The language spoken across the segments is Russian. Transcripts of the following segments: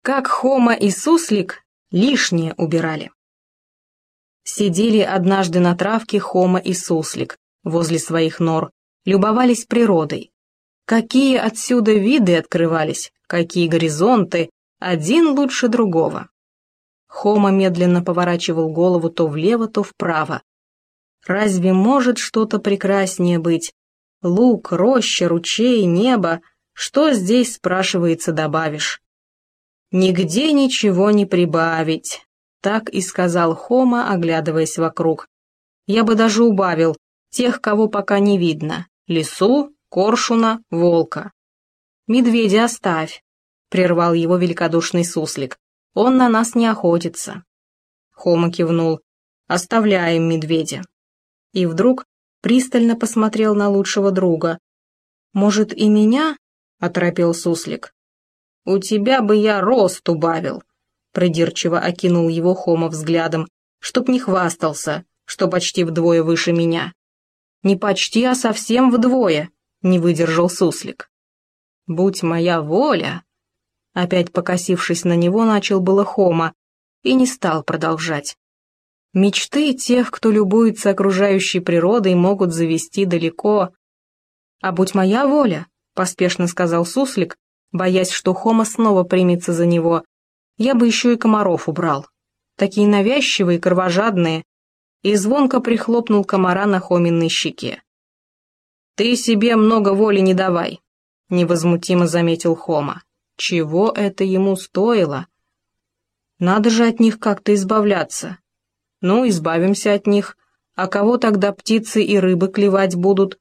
Как Хома и Суслик лишнее убирали. Сидели однажды на травке Хома и Суслик возле своих нор, любовались природой. Какие отсюда виды открывались, какие горизонты, один лучше другого. Хома медленно поворачивал голову то влево, то вправо. Разве может что-то прекраснее быть? Луг, роща, ручей, небо. Что здесь, спрашивается, добавишь? Нигде ничего не прибавить, так и сказал Хома, оглядываясь вокруг. Я бы даже убавил тех, кого пока не видно. Лису, коршуна, волка. Медведя оставь, прервал его великодушный Суслик. Он на нас не охотится. Хома кивнул. Оставляем медведя. И вдруг пристально посмотрел на лучшего друга. Может, и меня? Оторопел Суслик. У тебя бы я рост убавил, придирчиво окинул его Хома взглядом, чтоб не хвастался, что почти вдвое выше меня. Не почти, а совсем вдвое, не выдержал Суслик. Будь моя воля, опять покосившись на него, начал было Хома и не стал продолжать. Мечты тех, кто любуется окружающей природой, могут завести далеко. А будь моя воля, поспешно сказал Суслик, боясь, что Хома снова примется за него, я бы еще и комаров убрал. Такие навязчивые, кровожадные, и звонко прихлопнул комара на Хоминой щеке. «Ты себе много воли не давай», — невозмутимо заметил Хома. «Чего это ему стоило? Надо же от них как-то избавляться. Ну, избавимся от них, а кого тогда птицы и рыбы клевать будут?»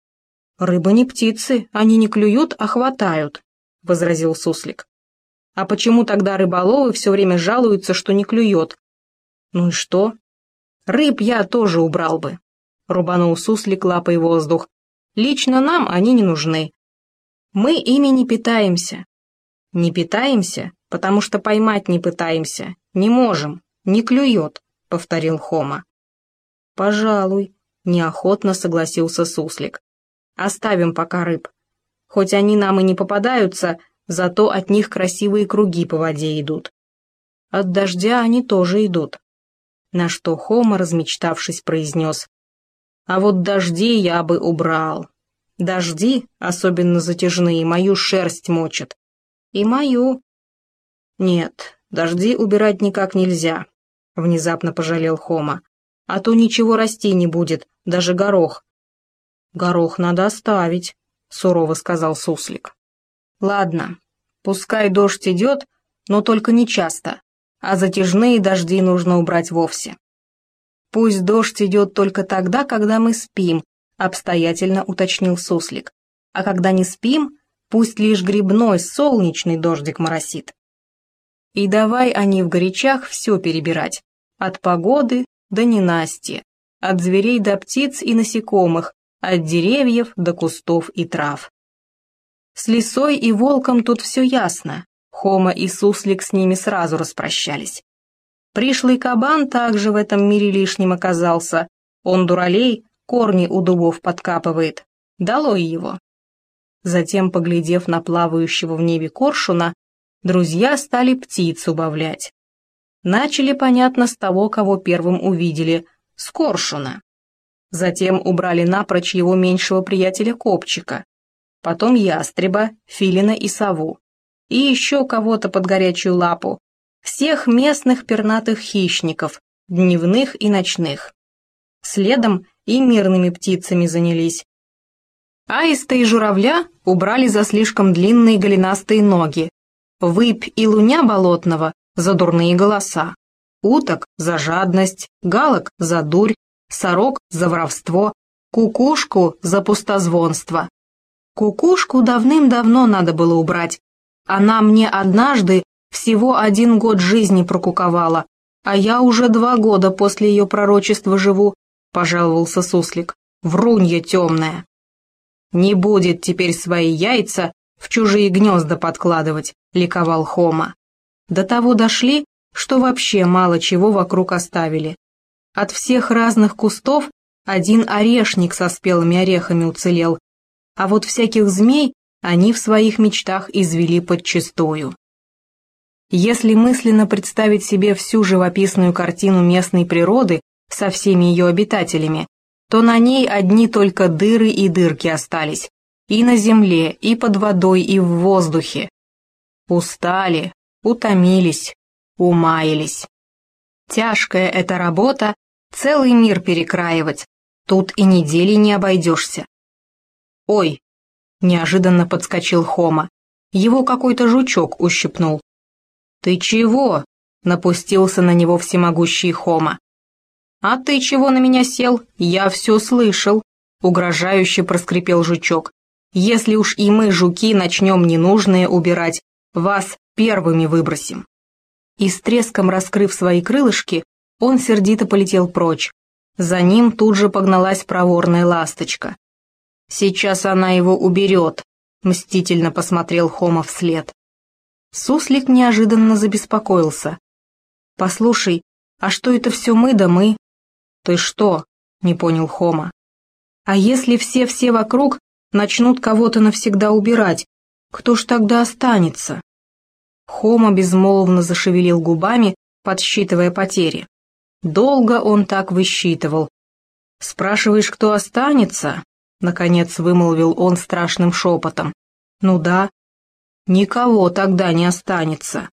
«Рыбы не птицы, они не клюют, а хватают», — возразил Суслик. «А почему тогда рыболовы все время жалуются, что не клюет?» «Ну и что? Рыб я тоже убрал бы», — рубанул Суслик лапой воздух. «Лично нам они не нужны. Мы ими не питаемся». «Не питаемся, потому что поймать не пытаемся. Не можем, не клюет», — повторил Хома. «Пожалуй», — неохотно согласился Суслик. «Оставим пока рыб. Хоть они нам и не попадаются, зато от них красивые круги по воде идут. От дождя они тоже идут». На что Хома, размечтавшись, произнес: «А вот дожди я бы убрал. Дожди, особенно затяжные, мою шерсть мочат. И мою». «Нет, дожди убирать никак нельзя», — внезапно пожалел Хома. «А то ничего расти не будет, даже горох». «Горох надо оставить», — сурово сказал Суслик. «Ладно, пускай дождь идет, но только не часто, а затяжные дожди нужно убрать вовсе. Пусть дождь идет только тогда, когда мы спим», — обстоятельно уточнил Суслик. «А когда не спим, пусть лишь грибной солнечный дождик моросит». И давай они в горячах все перебирать, от погоды до ненастья, от зверей до птиц и насекомых, от деревьев до кустов и трав. С лисой и волком тут все ясно, Хома и Суслик с ними сразу распрощались. Пришлый кабан также в этом мире лишним оказался, он, дуралей, корни у дубов подкапывает, долой его. Затем, поглядев на плавающего в небе коршуна, друзья стали птиц убавлять. Начали, понятно, с того, кого первым увидели, с коршуна. Затем убрали напрочь его меньшего приятеля Копчика, потом ястреба, филина и сову, и еще кого-то под горячую лапу, всех местных пернатых хищников, дневных и ночных. Следом и мирными птицами занялись. Аиста и журавля убрали за слишком длинные голенастые ноги, выпь и луня болотного за дурные голоса, уток за жадность, галок за дурь, сорок за воровство, кукушку за пустозвонство. Кукушку давным-давно надо было убрать. Она мне однажды всего 1 год жизни прокуковала, а я уже 2 года после ее пророчества живу, пожаловался Суслик. Врунья темная. Не будет теперь свои яйца в чужие гнезда подкладывать, ликовал Хома. До того дошли, что вообще мало чего вокруг оставили. От всех разных кустов 1 орешник со спелыми орехами уцелел, а вот всяких змей они в своих мечтах извели подчистую. Если мысленно представить себе всю живописную картину местной природы со всеми ее обитателями, то на ней одни только дыры и дырки остались, и на земле, и под водой, и в воздухе. Устали, утомились, умаялись. Тяжкая эта работа, целый мир перекраивать, тут и недели не обойдешься. «Ой!» — неожиданно подскочил Хома. Его какой-то жучок ущипнул. «Ты чего?» — напустился на него всемогущий Хома. «А ты чего на меня сел? Я все слышал», — угрожающе проскрипел жучок. «Если уж и мы, жуки, начнем ненужное убирать, вас первыми выбросим». И с треском раскрыв свои крылышки, он сердито полетел прочь. За ним тут же погналась проворная ласточка. «Сейчас она его уберет», — мстительно посмотрел Хома вслед. Суслик неожиданно забеспокоился. «Послушай, а что это все мы да мы?» «Ты что?» — не понял Хома. «А если все вокруг начнут кого-то навсегда убирать, кто ж тогда останется?» Хома безмолвно зашевелил губами, подсчитывая потери. Долго он так высчитывал. «Спрашиваешь, кто останется?» — наконец вымолвил он страшным шепотом. «Ну да. Никого тогда не останется».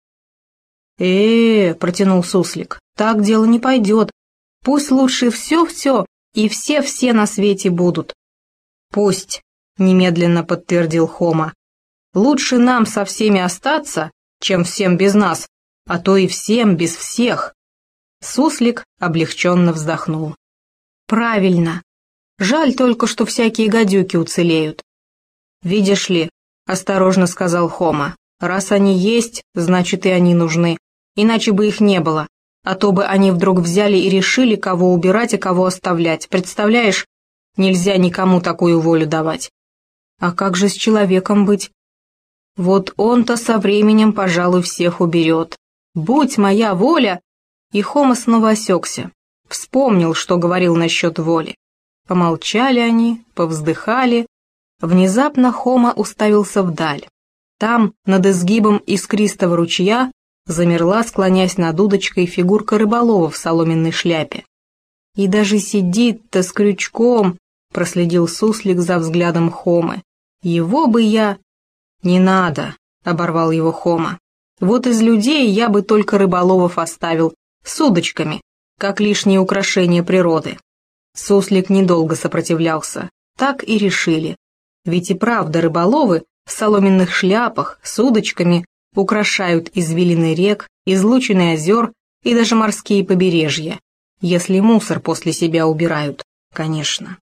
Протянул Суслик, — «так дело не пойдет. Пусть лучше все-все и все-все на свете будут». «Пусть», — немедленно подтвердил Хома. «Лучше нам со всеми остаться, чем всем без нас, а то и всем без всех». Суслик облегченно вздохнул. «Правильно. Жаль только, что всякие гадюки уцелеют». «Видишь ли», — осторожно сказал Хома, — «раз они есть, значит и они нужны, иначе бы их не было, а то бы они вдруг взяли и решили, кого убирать, а кого оставлять, представляешь? Нельзя никому такую волю давать». «А как же с человеком быть?» «Вот он-то со временем, пожалуй, всех уберет. Будь моя воля!» И Хома снова осекся, вспомнил, что говорил насчет воли. Помолчали они, повздыхали. Внезапно Хома уставился вдаль. Там, над изгибом искристого ручья, замерла, склонясь над удочкой, фигурка рыболова в соломенной шляпе. «И даже сидит-то с крючком», — проследил Суслик за взглядом Хомы. «Его бы я...» «Не надо», — оборвал его Хома. «Вот из людей я бы только рыболовов оставил, с удочками, как лишнее украшение природы». Суслик недолго сопротивлялся, так и решили. Ведь и правда рыболовы в соломенных шляпах с удочками украшают извилины рек, излучины озер и даже морские побережья, если мусор после себя убирают, конечно.